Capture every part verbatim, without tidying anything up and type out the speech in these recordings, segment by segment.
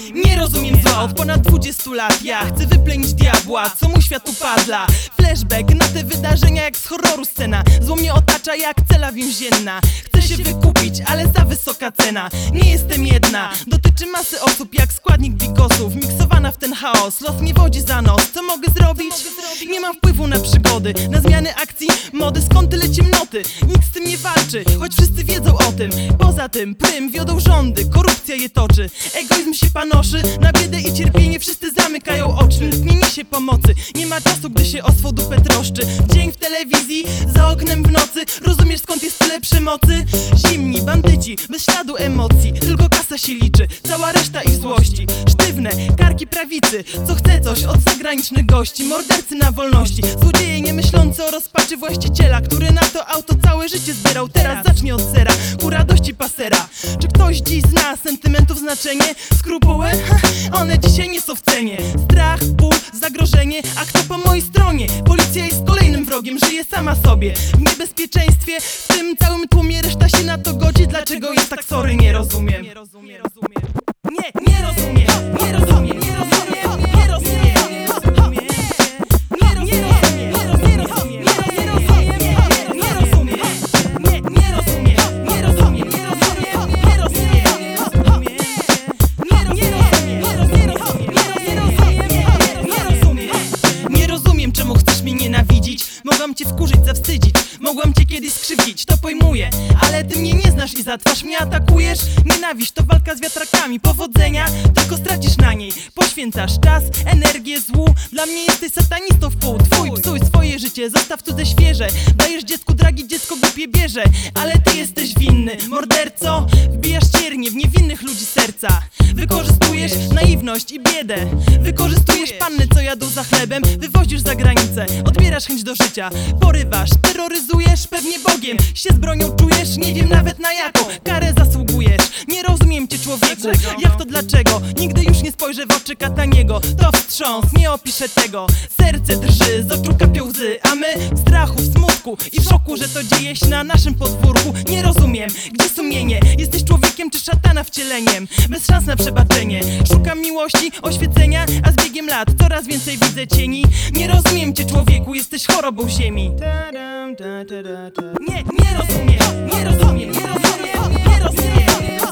Nie rozumiem zła od ponad dwudziestu lat. Ja chcę wyplenić diabła, co mu świat upadla. Flashback na te wydarzenia jak z horroru scena. Zło mnie otacza jak cela więzienna. Chcę się wykupić, ale za wysoka cena. Nie jestem jedna, dotyczy masy osób jak składnik bigosów. Miksowana w ten chaos, los mnie wodzi za nos. Co mogę zrobić? Nie mam wpływu na przygody, na zmiany akcji, mody, skąd tyle ciemnoty? Nikt z tym nie walczy, choć wszyscy wiedzą o tym. Poza tym prym wiodą rządy, korupcja je toczy. Egoizm się panoszy, na biedę i cierpienie wszyscy zamykają oczy. Nikt nie niesie pomocy, nie ma czasu, gdy się o swą dupę troszczy. Dzień w telewizji, za oknem w nocy. Rozumiesz, skąd jest tyle przemocy? Zimni bandyci, bez śladu emocji. Tylko kasa się liczy, cała reszta ich złości. Sztywne karki prawicy, co chce coś od zagranicznych gości. Mordercy na wolności, złodzieje nie myślący o rozpaczy właściciela, który na to auto całe życie zbierał. Teraz zacznie od zera, ku radości pasera. Czy ktoś dziś zna sentymentów znaczenie? Skrupuły? Ha, one dzisiaj nie są w cenie. Strach, ból, zagrożenie, a kto po mojej stronie? Policja jest kolejnym wrogiem, żyje sama sobie w niebezpieczeństwie. W tym całym tłumie reszta się na to godzi. Dlaczego jest tak? Sorry, nie rozumiem. Nie, nie rozumiem, nie rozumiem, nie rozumiem, nie rozumiem, nie rozumiem. Mogłam cię wkurzyć, zawstydzić, mogłam cię kiedyś skrzywdzić, to pojmuję. Ale ty mnie nie znasz i za twarz mnie atakujesz. Nienawiść to walka z wiatrakami, powodzenia tylko stracisz na niej. Poświęcasz czas, energię złu. Dla mnie jesteś satanistą w pół. Twój, psuj swoje życie, zostaw cudze świeże. Dajesz dziecku dragi, dziecko głupie bierze. Ale ty jesteś winny, morderco. Wbijasz ciernie w niewinnych ludzi serca. Wykorzystujesz naiwność i biedę. Wykorzystujesz panny, co jadą za chlebem. Wywozisz za granicę, odbierasz chęć do życia. Porywasz, terroryzujesz, pewnie Bogiem się z bronią czujesz, nie wiem nawet na jaką karę zasługujesz. Nie rozumiem cię, człowieku, jak to dlaczego? Nigdy już nie spojrzę w oczy Kataniego. To wstrząs, nie opiszę tego. Serce drży, z oczu kapią łzy, a my w strachu, w smutku i w szoku, że to dzieje się na naszym podwórku. Nie rozumiem, gdzie sumienie? Jesteś człowiekiem czy szatana wcieleniem? Bez szans na przebaczenie. Szukam miłości, oświecenia, a z biegiem lat coraz więcej widzę cieni. Nie rozumiem cię, człowieku, jesteś chorobą ziemi. Nie, nie rozumiem, nie rozumiem, nie rozumiem, nie rozumiem.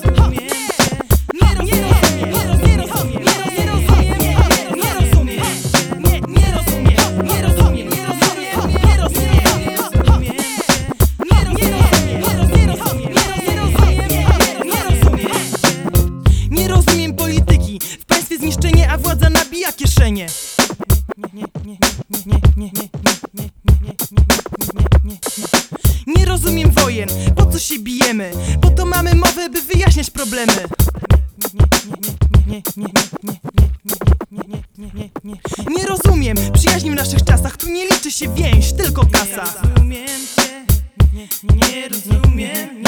Nie rozumiem polityki, w państwie zniszczenie, a władza nabija kieszenie. Nie rozumiem wojen, po co się bijemy? Po to mamy mowę, by wyjaśniać problemy. Nie rozumiem przyjaźni w naszych czasach, tu nie liczy się więź, tylko kasa. Nie rozumiem cię, nie rozumiem.